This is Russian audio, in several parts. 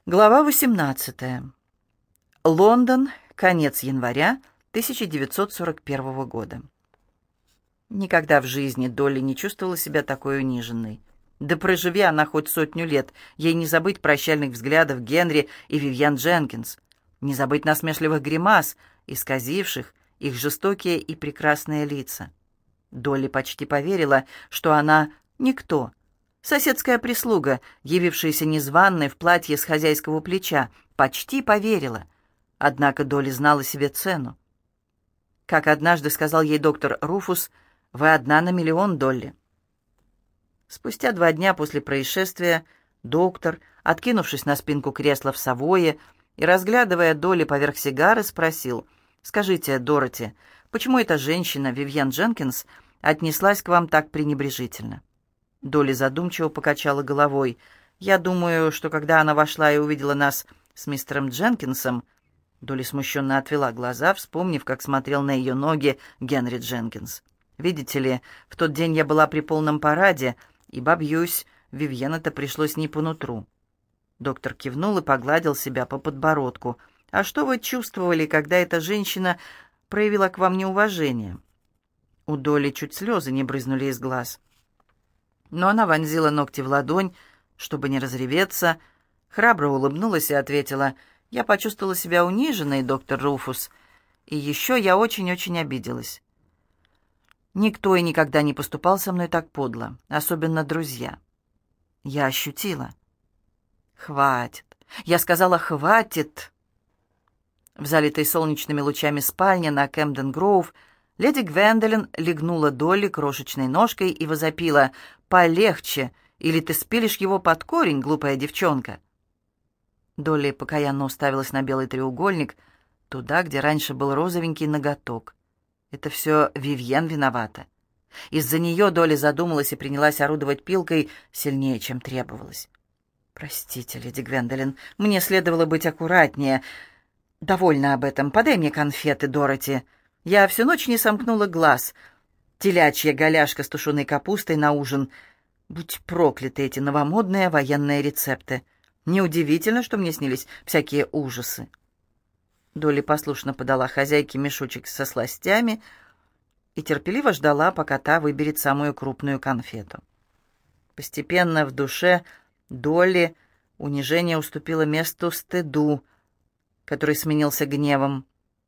Глава 18. Лондон. Конец января 1941 года. Никогда в жизни Долли не чувствовала себя такой униженной. Да проживи она хоть 100 лет, ей не забыть прощальных взглядов Генри и Вивьен Дженкинс, не забыть насмешливых гримас, исказивших их жестокие и прекрасные лица. Долли почти поверила, что она никто. Соседская прислуга, явившаяся незваной в платье с хозяйского плеча, почти поверила. Однако Долли знала себе цену. Как однажды сказал ей доктор Руфус, «Вы одна на миллион, Долли». Спустя 2 дня после происшествия доктор, откинувшись на спинку кресла в Савойе и разглядывая Долли поверх сигары, спросил, «Скажите, Дороти, почему эта женщина, Вивьен Дженкинс, отнеслась к вам так пренебрежительно?» Долли задумчиво покачала головой. «Я думаю, что когда она вошла и увидела нас с мистером Дженкинсом...» Долли смущенно отвела глаза, вспомнив, как смотрел на ее ноги Генри Дженкинс. «Видите ли, в тот день я была при полном параде, и, бобьюсь, Вивьен это пришлось не по нутру». Доктор кивнул и погладил себя по подбородку. «А что вы чувствовали, когда эта женщина проявила к вам неуважение?» У Долли чуть слезы не брызнули из глаз. Но она вонзила ногти в ладонь, чтобы не разреветься, храбро улыбнулась и ответила, «Я почувствовала себя униженной, доктор Руфус, и еще я очень-очень обиделась. Никто и никогда не поступал со мной так подло, особенно друзья. Я ощутила». «Хватит! Я сказала, хватит!» В залитой солнечными лучами спальне на Кэмден-Гроув леди Гвендолин легнула Долли крошечной ножкой и возопила, «Полегче, или ты спилишь его под корень, глупая девчонка!» Долли покаянно уставилась на белый треугольник, туда, где раньше был розовенький ноготок. Это все Вивьен виновата. Из-за нее Долли задумалась и принялась орудовать пилкой сильнее, чем требовалось. «Простите, леди Гвендолин, мне следовало быть аккуратнее. Довольно об этом. Подай мне конфеты, Дороти. Я всю ночь не сомкнула глаз. Телячья голяшка с тушеной капустой на ужин. Будь прокляты эти новомодные военные рецепты. Неудивительно, что мне снились всякие ужасы». Долли послушно подала хозяйке мешочек со сластями и терпеливо ждала, пока та выберет самую крупную конфету. Постепенно в душе Долли унижение уступило месту стыду, который сменился гневом.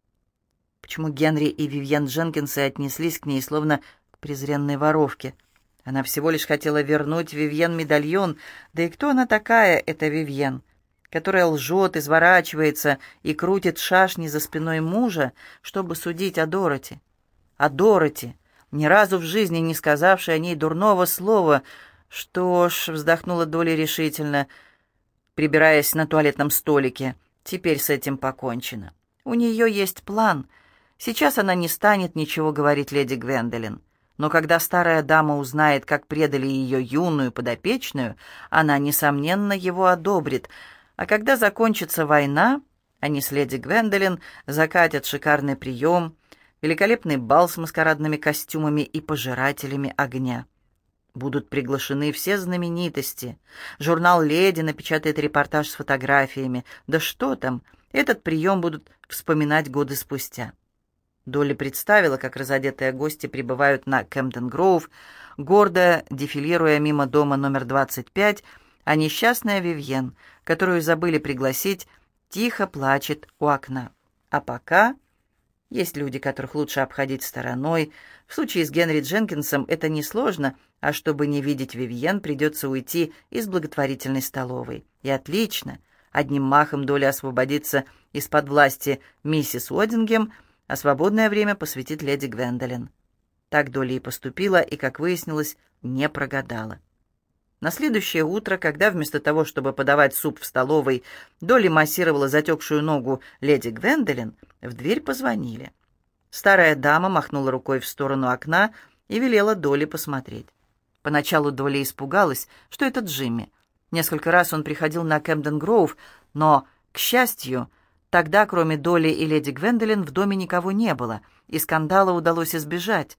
Почему Генри и Вивьен Дженкинсы отнеслись к ней словно к презренной воровке? Она всего лишь хотела вернуть Вивьен медальон, да и кто она такая, эта Вивьен, которая лжет, изворачивается и крутит шашни за спиной мужа, чтобы судить о Дороти? О Дороти, ни разу в жизни не сказавшей о ней дурного слова. «Что ж», — вздохнула Долли решительно, прибираясь на туалетном столике, — «теперь с этим покончено. У нее есть план». Сейчас она не станет ничего говорить леди Гвендолин, но когда старая дама узнает, как предали ее юную подопечную, она, несомненно, его одобрит, а когда закончится война, они с леди Гвендолин закатят шикарный прием, великолепный бал с маскарадными костюмами и пожирателями огня. Будут приглашены все знаменитости. Журнал «Леди» напечатает репортаж с фотографиями. Да что там, этот прием будут вспоминать годы спустя. Долли представила, как разодетые гости прибывают на Кэмден-Гроув, гордо дефилируя мимо дома номер 25, а несчастная Вивьен, которую забыли пригласить, тихо плачет у окна. А пока есть люди, которых лучше обходить стороной. В случае с Генри Дженкинсом это несложно, а чтобы не видеть Вивьен, придется уйти из благотворительной столовой. И отлично, одним махом Долли освободится из-под власти миссис Уодингем, а свободное время посвятит леди Гвендолин. Так Долли и поступила, и, как выяснилось, не прогадала. На следующее утро, когда вместо того, чтобы подавать суп в столовой, Долли массировала затекшую ногу леди Гвендолин, в дверь позвонили. Старая дама махнула рукой в сторону окна и велела Долли посмотреть. Поначалу Долли испугалась, что это Джимми. Несколько раз он приходил на Кэмден-Гроув, но, к счастью, тогда, кроме Долли и леди Гвендолин, в доме никого не было, и скандала удалось избежать.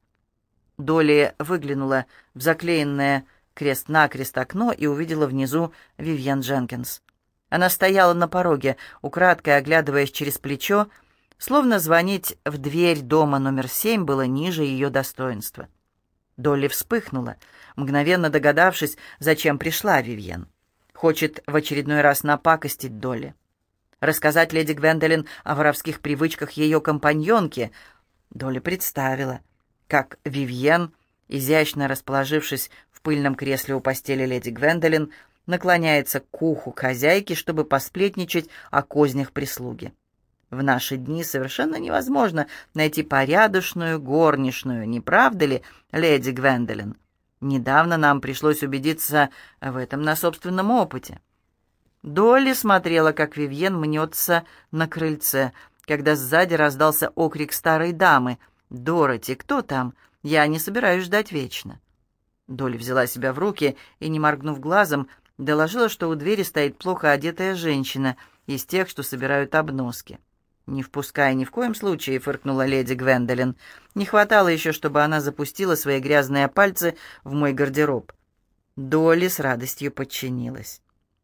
Долли выглянула в заклеенное крест-накрест окно и увидела внизу Вивьен Дженкинс. Она стояла на пороге, украдкой оглядываясь через плечо, словно звонить в дверь дома номер 7 было ниже ее достоинства. Долли вспыхнула, мгновенно догадавшись, зачем пришла Вивьен. Хочет в очередной раз напакостить Долли. Рассказать леди Гвендолин о воровских привычках ее компаньонки. Долли представила, как Вивьен, изящно расположившись в пыльном кресле у постели леди Гвендолин, наклоняется к уху хозяйки, чтобы посплетничать о кознях прислуги. В наши дни совершенно невозможно найти порядочную горничную, не правда ли, леди Гвендолин? Недавно нам пришлось убедиться в этом на собственном опыте. Долли смотрела, как Вивьен мнется на крыльце, когда сзади раздался окрик старой дамы: «Дороти, кто там? Я не собираюсь ждать вечно». Долли взяла себя в руки и, не моргнув глазом, доложила, что у двери стоит плохо одетая женщина из тех, что собирают обноски. «Не впускай ни в коем случае», — фыркнула леди Гвендолин. «Не хватало еще, чтобы она запустила свои грязные пальцы в мой гардероб». Долли с радостью подчинилась.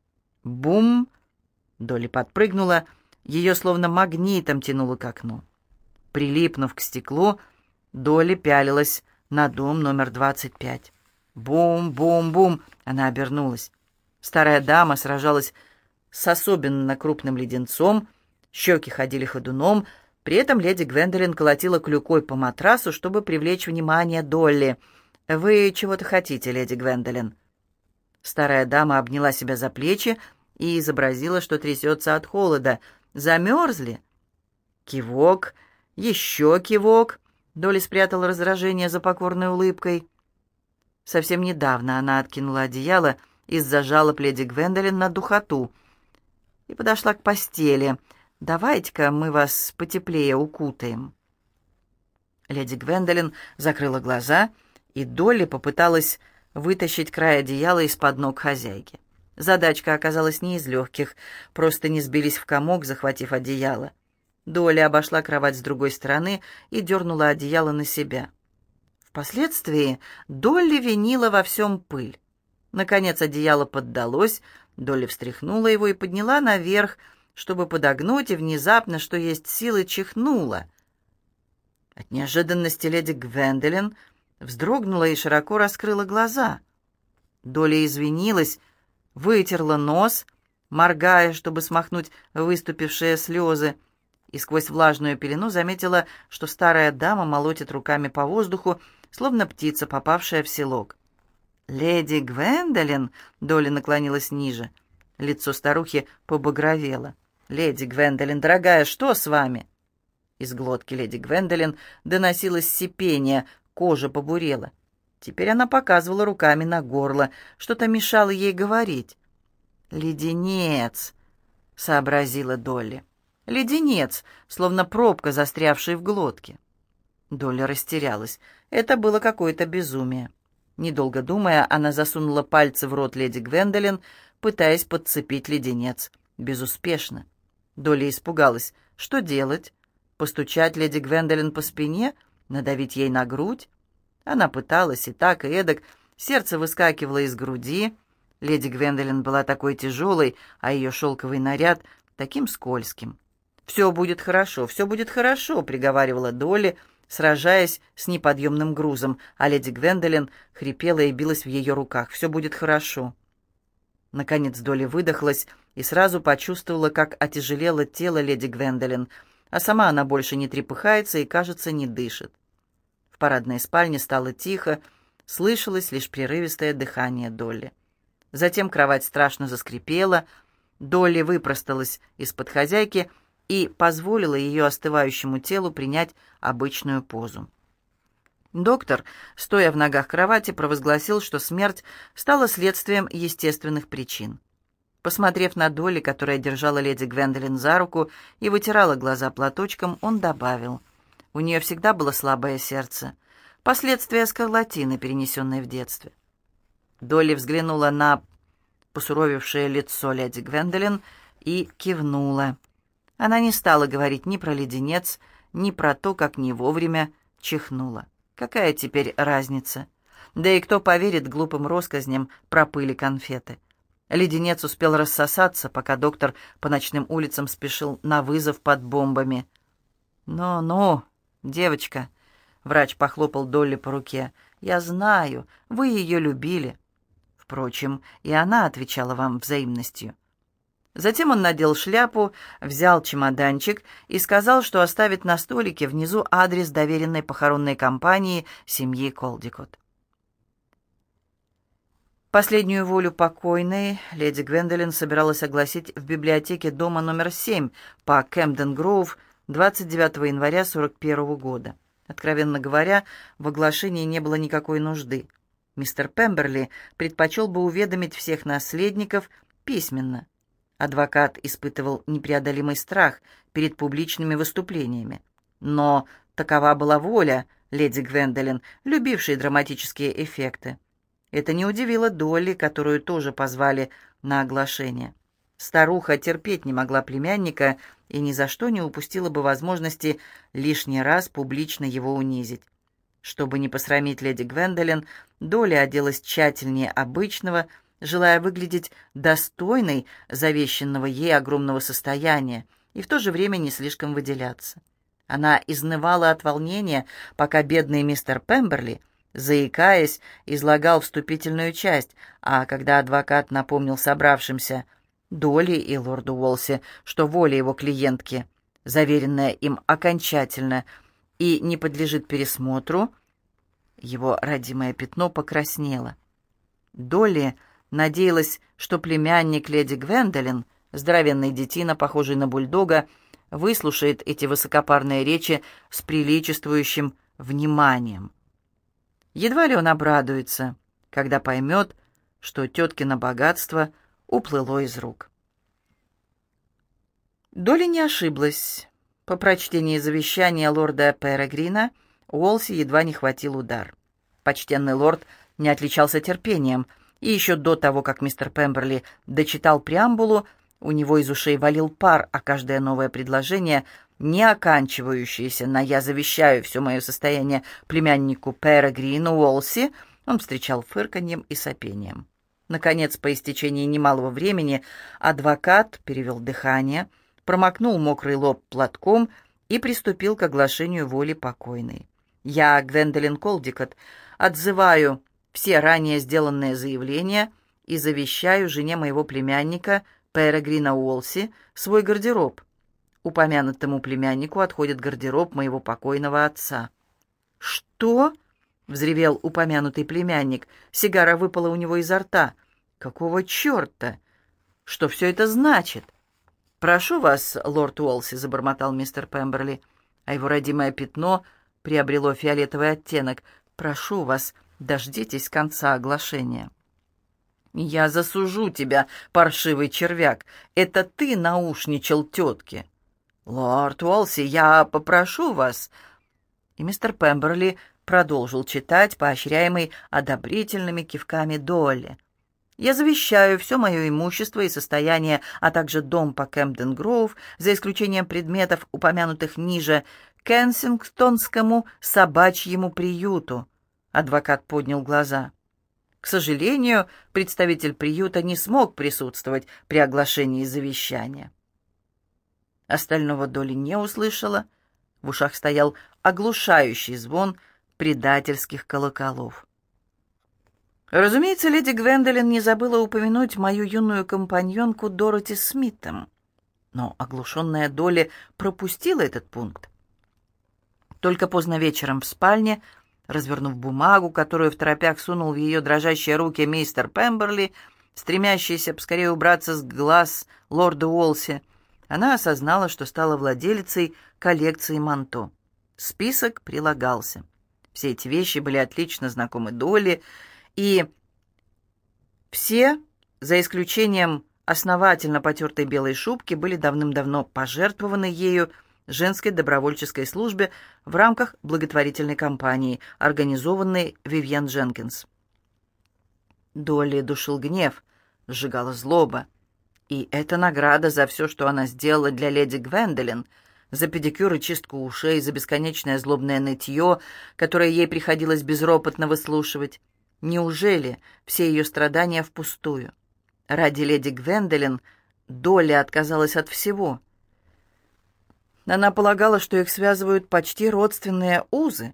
Бум! Долли подпрыгнула, ее словно магнитом тянуло к окну. Прилипнув к стеклу, Долли пялилась на дом номер 25. Бум-бум-бум! Она обернулась. Старая дама сражалась с особенно крупным леденцом, щеки ходили ходуном, при этом леди Гвендолин колотила клюкой по матрасу, чтобы привлечь внимание Долли. «Вы чего-то хотите, леди Гвендолин?» Старая дама обняла себя за плечи и изобразила, что трясется от холода. «Замерзли?» Кивок, еще кивок. Долли спрятала раздражение за покорной улыбкой. Совсем недавно она откинула одеяло из-за жалоб леди Гвендолин на духоту и подошла к постели. «Давайте-ка мы вас потеплее укутаем». Леди Гвендолин закрыла глаза, и Долли попыталась вытащить край одеяла из-под ног хозяйки. Задачка оказалась не из легких, просто не сбились в комок, захватив одеяло. Долли обошла кровать с другой стороны и дернула одеяло на себя. Впоследствии Долли винила во всем пыль. Наконец одеяло поддалось, Долли встряхнула его и подняла наверх, чтобы подогнуть, и внезапно, что есть силы, чихнула. От неожиданности леди Гвендолин вздрогнула и широко раскрыла глаза. Долли извинилась, вытерла нос, моргая, чтобы смахнуть выступившие слезы, и сквозь влажную пелену заметила, что старая дама молотит руками по воздуху, словно птица, попавшая в селок. «Леди Гвендолин!» — Долли наклонилась ниже. Лицо старухи побагровело. «Леди Гвендолин, дорогая, что с вами?» Из глотки леди Гвендолин доносилось сипение, кожа побурела. Теперь она показывала руками на горло, что-то мешало ей говорить. «Леденец!» — сообразила Долли. «Леденец, словно пробка, застрявшая в глотке». Долли растерялась. Это было какое-то безумие. Недолго думая, она засунула пальцы в рот леди Гвендолин, пытаясь подцепить леденец. Безуспешно. Долли испугалась. Что делать? Постучать леди Гвендолин по спине? Надавить ей на грудь? Она пыталась и так, и эдак. Сердце выскакивало из груди. Леди Гвендолин была такой тяжелой, а ее шелковый наряд таким скользким. «Все будет хорошо, — приговаривала Долли, сражаясь с неподъемным грузом, а леди Гвендолин хрипела и билась в ее руках. «Все будет хорошо». Наконец Долли выдохлась и сразу почувствовала, как отяжелело тело леди Гвендолин, а сама она больше не трепыхается и, кажется, не дышит. В парадной спальне стало тихо, слышалось лишь прерывистое дыхание Долли. Затем кровать страшно заскрипела, Долли выпросталась из-под хозяйки и позволила ее остывающему телу принять обычную позу. Доктор, стоя в ногах кровати, провозгласил, что смерть стала следствием естественных причин. Посмотрев на Долли, которая держала леди Гвендолин за руку и вытирала глаза платочком, он добавил: «У нее всегда было слабое сердце. Последствия скарлатины, перенесенной в детстве». Долли взглянула на посуровевшее лицо леди Гвендолин и кивнула. Она не стала говорить ни про леденец, ни про то, как не вовремя чихнула. Какая теперь разница? Да и кто поверит глупым россказням про пыль и конфеты? Леденец успел рассосаться, пока доктор по ночным улицам спешил на вызов под бомбами. «Ну-ну, девочка», — врач похлопал Долли по руке, — «я знаю, вы ее любили». Впрочем, и она отвечала вам взаимностью. Затем он надел шляпу, взял чемоданчик и сказал, что оставит на столике внизу адрес доверенной похоронной компании семьи Колдикот. Последнюю волю покойной леди Гвендолин собиралась огласить в библиотеке дома номер 7 по Кэмден-Гроув 29 января 1941 года. Откровенно говоря, в оглашении не было никакой нужды. Мистер Пемберли предпочел бы уведомить всех наследников письменно. Адвокат испытывал непреодолимый страх перед публичными выступлениями. Но такова была воля леди Гвендолин, любившей драматические эффекты. Это не удивило Долли, которую тоже позвали на оглашение. Старуха терпеть не могла племянника и ни за что не упустила бы возможности лишний раз публично его унизить. Чтобы не посрамить леди Гвендолин, Долли оделась тщательнее обычного, желая выглядеть достойной завещанного ей огромного состояния и в то же время не слишком выделяться. Она изнывала от волнения, пока бедный мистер Пемберли, заикаясь, излагал вступительную часть, а когда адвокат напомнил собравшимся Долли и лорду Уолси, что воля его клиентки, заверенная им окончательно и не подлежит пересмотру, его родимое пятно покраснело. Долли надеялась, что племянник леди Гвендолин, здоровенный детина, похожий на бульдога, выслушает эти высокопарные речи с приличествующим вниманием. Едва ли он обрадуется, когда поймет, что теткино богатство уплыло из рук. Долли не ошиблась. По прочтении завещания лорда Перегрина Уолси едва не хватил удар. Почтенный лорд не отличался терпением, и еще до того, как мистер Пемберли дочитал преамбулу, у него из ушей валил пар, а каждое новое предложение, не оканчивающееся на «я завещаю все мое состояние племяннику Перегрину Уолси», он встречал фырканьем и сопением. Наконец, по истечении немалого времени, адвокат перевел дыхание, промокнул мокрый лоб платком и приступил к оглашению воли покойной. «Я, Гвендолин Колдикот, отзываю все ранее сделанные заявления и завещаю жене моего племянника Перегрина Уолси свой гардероб. Упомянутому племяннику отходит гардероб моего покойного отца». «Что?» — взревел упомянутый племянник. Сигара выпала у него изо рта. «Какого черта? Что все это значит?» «Прошу вас, лорд Уолси», — забормотал мистер Пемберли, а его родимое пятно приобрело фиолетовый оттенок. «Прошу вас, дождитесь конца оглашения». «Я засужу тебя, паршивый червяк. Это ты наушничал тетке». «Лорд Уолси, я попрошу вас». И мистер Пемберли продолжил читать, поощряемый одобрительными кивками Долли. «Я завещаю все мое имущество и состояние, а также дом по Кэмден-Гроув, за исключением предметов, упомянутых ниже, Кенсингтонскому собачьему приюту». Адвокат поднял глаза. К сожалению, представитель приюта не смог присутствовать при оглашении завещания. Остального Долли не услышала. В ушах стоял оглушающий звон предательских колоколов. Разумеется, леди Гвендолин не забыла упомянуть мою юную компаньонку Дороти Смитом, но оглушенная Долли пропустила этот пункт. Только поздно вечером в спальне, развернув бумагу, которую второпях сунул в ее дрожащие руки мистер Пемберли, стремящийся поскорее убраться с глаз лорда Уолси, она осознала, что стала владелицей коллекции манто. Список прилагался. Все эти вещи были отлично знакомы Долли, и все, за исключением основательно потертой белой шубки, были давным-давно пожертвованы ею женской добровольческой службе в рамках благотворительной кампании, организованной Вивьен Дженкинс. Долли душил гнев, сжигала злоба. И это награда за все, что она сделала для леди Гвендолин, за педикюр и чистку ушей, за бесконечное злобное нытье, которое ей приходилось безропотно выслушивать. Неужели все ее страдания впустую? Ради леди Гвендолин Долли отказалась от всего. Она полагала, что их связывают почти родственные узы.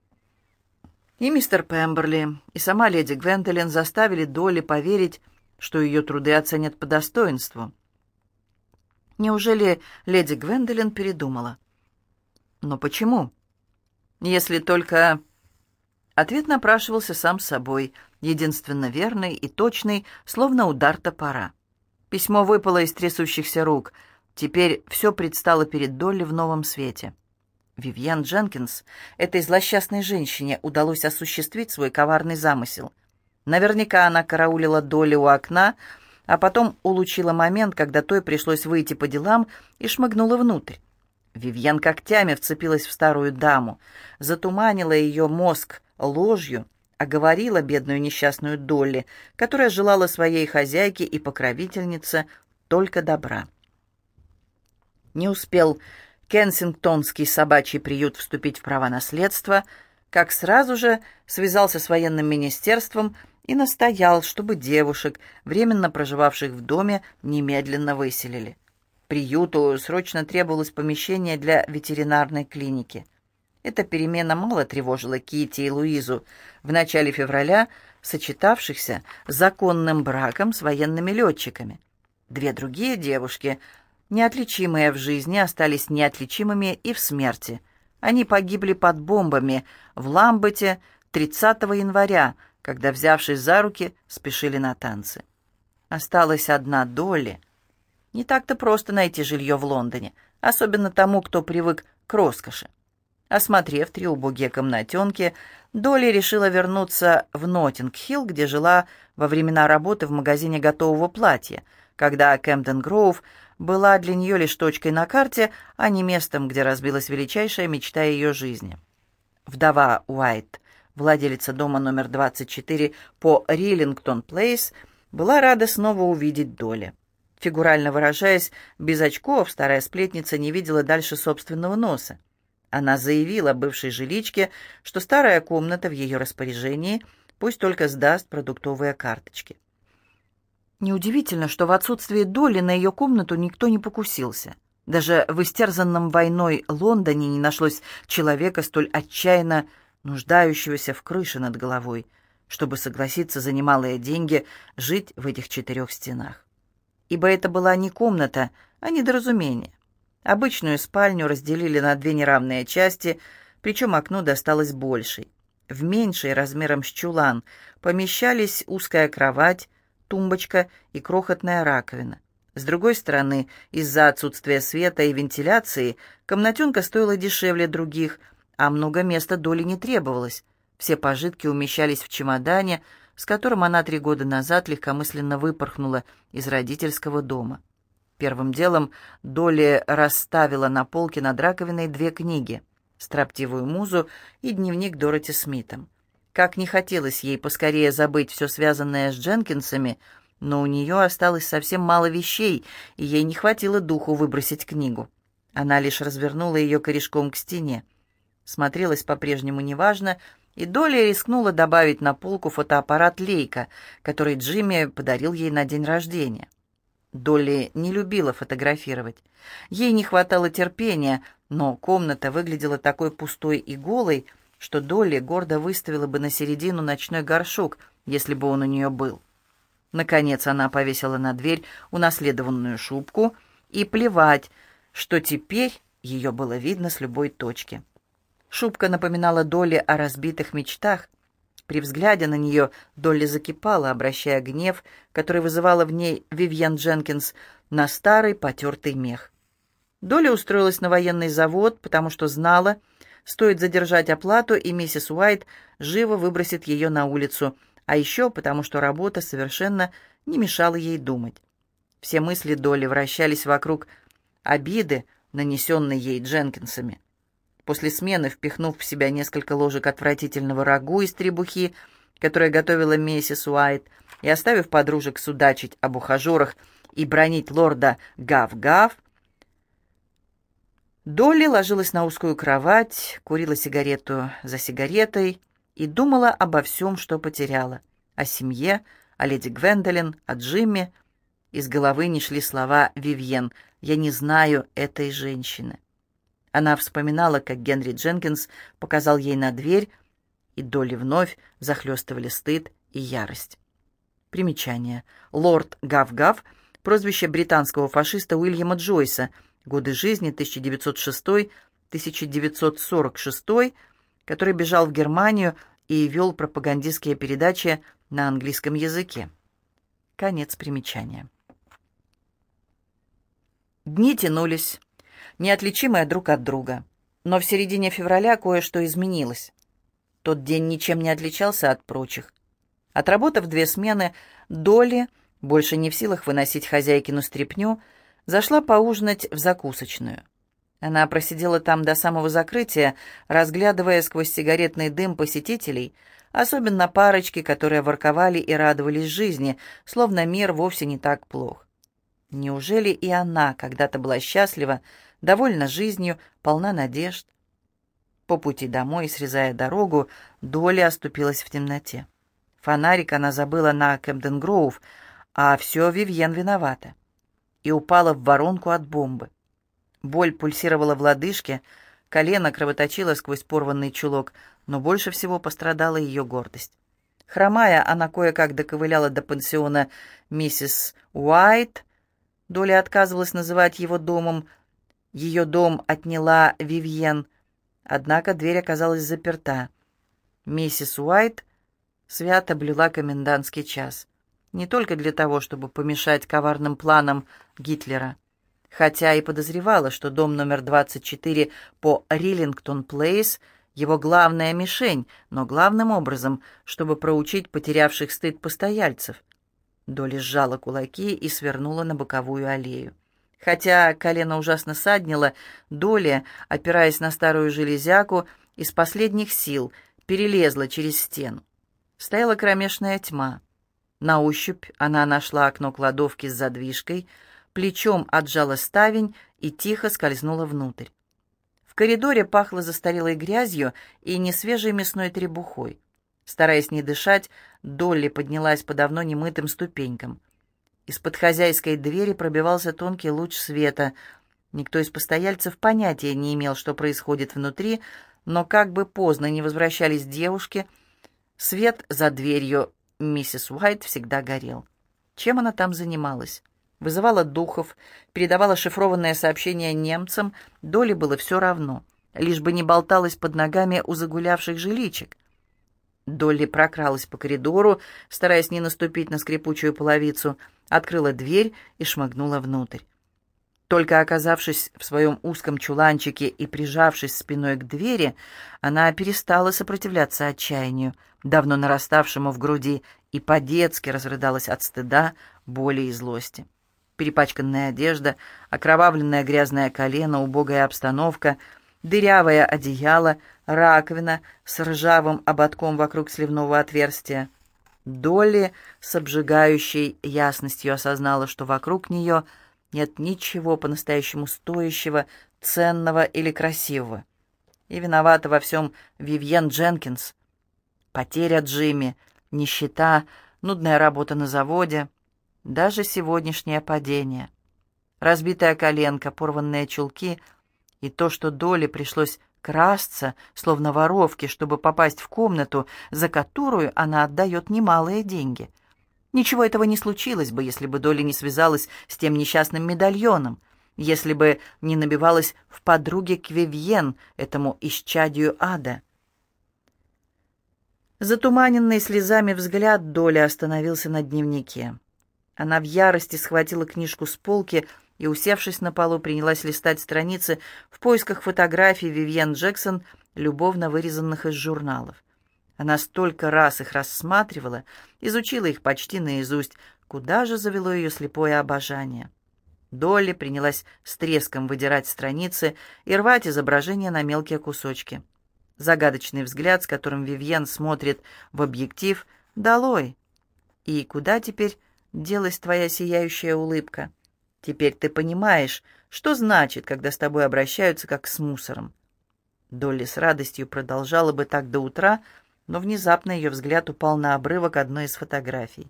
И мистер Пемберли, и сама леди Гвендолин заставили Долли поверить, что ее труды оценят по достоинству. Неужели леди Гвендолин передумала? Но почему? Если только... Ответ напрашивался сам собой, единственно верный и точный, словно удар топора. Письмо выпало из трясущихся рук. Теперь все предстало перед Долли в новом свете. Вивьен Дженкинс, этой злосчастной женщине, удалось осуществить свой коварный замысел. Наверняка она караулила Долли у окна, а потом улучила момент, когда той пришлось выйти по делам, и шмыгнула внутрь. Вивьен когтями вцепилась в старую даму, затуманила ее мозг ложью, оговорила бедную несчастную Долли, которая желала своей хозяйке и покровительнице только добра. Не успел Кенсингтонский собачий приют вступить в права наследства, как сразу же связался с военным министерством и настоял, чтобы девушек, временно проживавших в доме, немедленно выселили. Приюту срочно требовалось помещение для ветеринарной клиники. Эта перемена мало тревожила Китти и Луизу, в начале февраля сочетавшихся законным браком с военными летчиками. Две другие девушки, неотличимые в жизни, остались неотличимыми и в смерти. Они погибли под бомбами в Ламбете 30 января, когда, взявшись за руки, спешили на танцы. Осталась одна Долли. Не так-то просто найти жилье в Лондоне, особенно тому, кто привык к роскоши. Осмотрев 3 убогие комнатенки, Долли решила вернуться в Ноттинг-Хилл, где жила во времена работы в магазине готового платья, когда Кэмден-Гроув была для нее лишь точкой на карте, а не местом, где разбилась величайшая мечта ее жизни. Вдова Уайт, владелица дома номер 24 по Риллингтон-Плейс, была рада снова увидеть Долли. Фигурально выражаясь, без очков старая сплетница не видела дальше собственного носа. Она заявила бывшей жиличке, что старая комната в ее распоряжении, пусть только сдаст продуктовые карточки. Неудивительно, что в отсутствие Долли на ее комнату никто не покусился. Даже в истерзанном войной Лондоне не нашлось человека, столь отчаянно нуждающегося в крыше над головой, чтобы согласиться за немалые деньги жить в этих 4 стенах. Ибо это была не комната, а недоразумение. Обычную спальню разделили на 2 неравные части, причем окно досталось большей. В меньшей, размером с чулан, помещались узкая кровать, тумбочка и крохотная раковина. С другой стороны, из-за отсутствия света и вентиляции, комнатенка стоила дешевле других, а много места Долли не требовалось. Все пожитки умещались в чемодане, с которым она 3 года назад легкомысленно выпорхнула из родительского дома. Первым делом Долли расставила на полке над раковиной 2 книги «Строптивую музу» и дневник Дороти Смитом. Как не хотелось ей поскорее забыть все связанное с Дженкинсами, но у нее осталось совсем мало вещей, и ей не хватило духу выбросить книгу. Она лишь развернула ее корешком к стене. Смотрелась по-прежнему неважно, и Долли рискнула добавить на полку фотоаппарат Лейка, который Джимми подарил ей на день рождения. Долли не любила фотографировать. Ей не хватало терпения, но комната выглядела такой пустой и голой, что Долли гордо выставила бы на середину ночной горшок, если бы он у нее был. Наконец она повесила на дверь унаследованную шубку, и плевать, что теперь ее было видно с любой точки. Шубка напоминала Долли о разбитых мечтах. При взгляде на нее Долли закипала, обращая гнев, который вызывала в ней Вивьен Дженкинс, на старый потертый мех. Долли устроилась на военный завод, потому что знала, стоит задержать оплату, и миссис Уайт живо выбросит ее на улицу, а еще потому что работа совершенно не мешала ей думать. Все мысли Долли вращались вокруг обиды, нанесенной ей Дженкинсами. После смены, впихнув в себя несколько ложек отвратительного рагу из требухи, которое готовила миссис Уайт, и оставив подружек судачить об ухажерах и бронить лорда Гав-Гав, Долли ложилась на узкую кровать, курила сигарету за сигаретой и думала обо всем, что потеряла. О семье, о леди Гвендолин, о Джимми, Из головы не шли слова Вивьен «Я не знаю этой женщины». Она вспоминала, как Генри Дженкинс показал ей на дверь, и Долли вновь захлестывали стыд и ярость. Примечание. Лорд Гав-Гав — прозвище британского фашиста Уильяма Джойса, годы жизни 1906-1946, который бежал в Германию и вел пропагандистские передачи на английском языке. Конец примечания. Дни тянулись, неотличимые друг от друга, но в середине февраля кое-что изменилось. Тот день ничем не отличался от прочих. Отработав 2 смены, Долли, больше не в силах выносить хозяйкину стряпню, зашла поужинать в закусочную. Она просидела там до самого закрытия, разглядывая сквозь сигаретный дым посетителей, особенно парочки, которые ворковали и радовались жизни, словно мир вовсе не так плох. Неужели и она когда-то была счастлива, довольна жизнью, полна надежд? По пути домой, срезая дорогу, Долли оступилась в темноте. Фонарик она забыла на Кэмден-Гроув, а все Вивьен виновата. И упала в воронку от бомбы. Боль пульсировала в лодыжке, колено кровоточило сквозь порванный чулок, но больше всего пострадала ее гордость. Хромая, она кое-как доковыляла до пансиона миссис Уайт. Долли отказывалась называть его домом. Ее дом отняла Вивьен, однако дверь оказалась заперта. Миссис Уайт свято блюла комендантский час. Не только для того, чтобы помешать коварным планам Гитлера, хотя и подозревала, что дом номер 24 по Риллингтон-Плейс — его главная мишень, но главным образом, чтобы проучить потерявших стыд постояльцев. Долли сжала кулаки и свернула на боковую аллею. Хотя колено ужасно саднило, Долли, опираясь на старую железяку, из последних сил перелезла через стену. Стояла кромешная тьма. На ощупь она нашла окно кладовки с задвижкой, плечом отжала ставень и тихо скользнула внутрь. В коридоре пахло застарелой грязью и несвежей мясной требухой. Стараясь не дышать, Долли поднялась по давно немытым ступенькам. Из-под хозяйской двери пробивался тонкий луч света. Никто из постояльцев понятия не имел, что происходит внутри, но как бы поздно не возвращались девушки, свет за дверью миссис Уайт всегда горел. Чем она там занималась? Вызывала духов, передавала шифрованные сообщения немцам, Долли было все равно, лишь бы не болталась под ногами у загулявших жиличек. Долли прокралась по коридору, стараясь не наступить на скрипучую половицу, открыла дверь и шмыгнула внутрь. Только оказавшись в своем узком чуланчике и прижавшись спиной к двери, она перестала сопротивляться отчаянию, давно нараставшему в груди, и по-детски разрыдалась от стыда, боли и злости. Перепачканная одежда, окровавленное грязное колено, убогая обстановка, дырявое одеяло, раковина с ржавым ободком вокруг сливного отверстия. Долли с обжигающей ясностью осознала, что вокруг нее нет ничего по-настоящему стоящего, ценного или красивого. И виновата во всем Вивьен Дженкинс. Потеря Джимми, нищета, нудная работа на заводе, даже сегодняшнее падение. Разбитая коленка, порванные чулки и то, что Долли пришлось красться, словно воровке, чтобы попасть в комнату, за которую она отдает немалые деньги. Ничего этого не случилось бы, если бы Долли не связалась с тем несчастным медальоном, если бы не набивалась в подруге к Вивьен, этому исчадию ада. Затуманенный слезами взгляд Долли остановился на дневнике. Она в ярости схватила книжку с полки и, усевшись на полу, принялась листать страницы в поисках фотографий Вивьен Джексон, любовно вырезанных из журналов. Она столько раз их рассматривала, изучила их почти наизусть. Куда же завело ее слепое обожание? Долли принялась с треском выдирать страницы и рвать изображения на мелкие кусочки. Загадочный взгляд, с которым Вивьен смотрит в объектив, долой. И куда теперь делась твоя сияющая улыбка? Теперь ты понимаешь, что значит, когда с тобой обращаются как с мусором. Долли с радостью продолжала бы так до утра, но внезапно ее взгляд упал на обрывок одной из фотографий.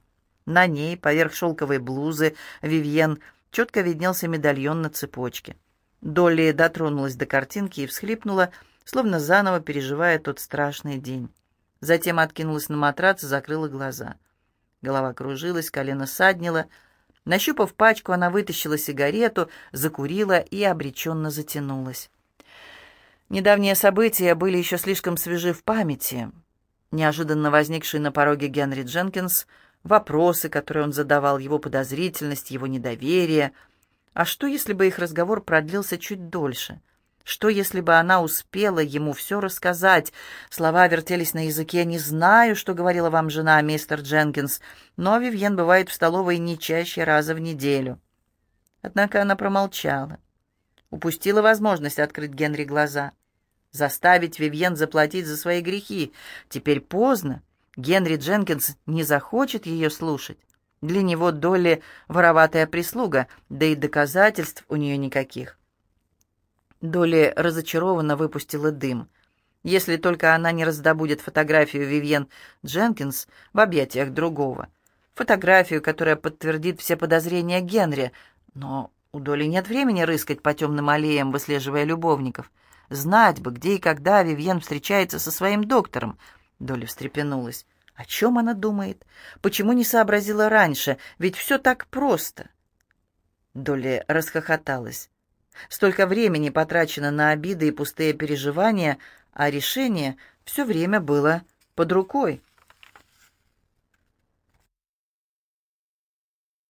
На ней, поверх шелковой блузы Вивьен, четко виднелся медальон на цепочке. Долли дотронулась до картинки и всхлипнула, словно заново переживая тот страшный день. Затем откинулась на матрац и закрыла глаза. Голова кружилась, колено саднило. Нащупав пачку, она вытащила сигарету, закурила и обреченно затянулась. Недавние события были еще слишком свежи в памяти. Неожиданно возникший на пороге Генри Дженкинс, вопросы, которые он задавал, его подозрительность, его недоверие. А что, если бы их разговор продлился чуть дольше? Что, если бы она успела ему все рассказать? Слова вертелись на языке. «Не знаю, что говорила вам жена, мистер Дженкинс, но Вивьен бывает в столовой не чаще раза в неделю». Однако она промолчала. Упустила возможность открыть Генри глаза. Заставить Вивьен заплатить за свои грехи. Теперь поздно. Генри Дженкинс не захочет ее слушать. Для него Долли вороватая прислуга, да и доказательств у нее никаких. Долли разочарованно выпустила дым. Если только она не раздобудет фотографию Вивьен Дженкинс в объятиях другого. Фотографию, которая подтвердит все подозрения Генри. Но у Долли нет времени рыскать по темным аллеям, выслеживая любовников. Знать бы, где и когда Вивьен встречается со своим доктором. Долли встрепенулась. О чем она думает? Почему не сообразила раньше? Ведь все так просто. Долли расхохоталась. Столько времени потрачено на обиды и пустые переживания, а решение все время было под рукой.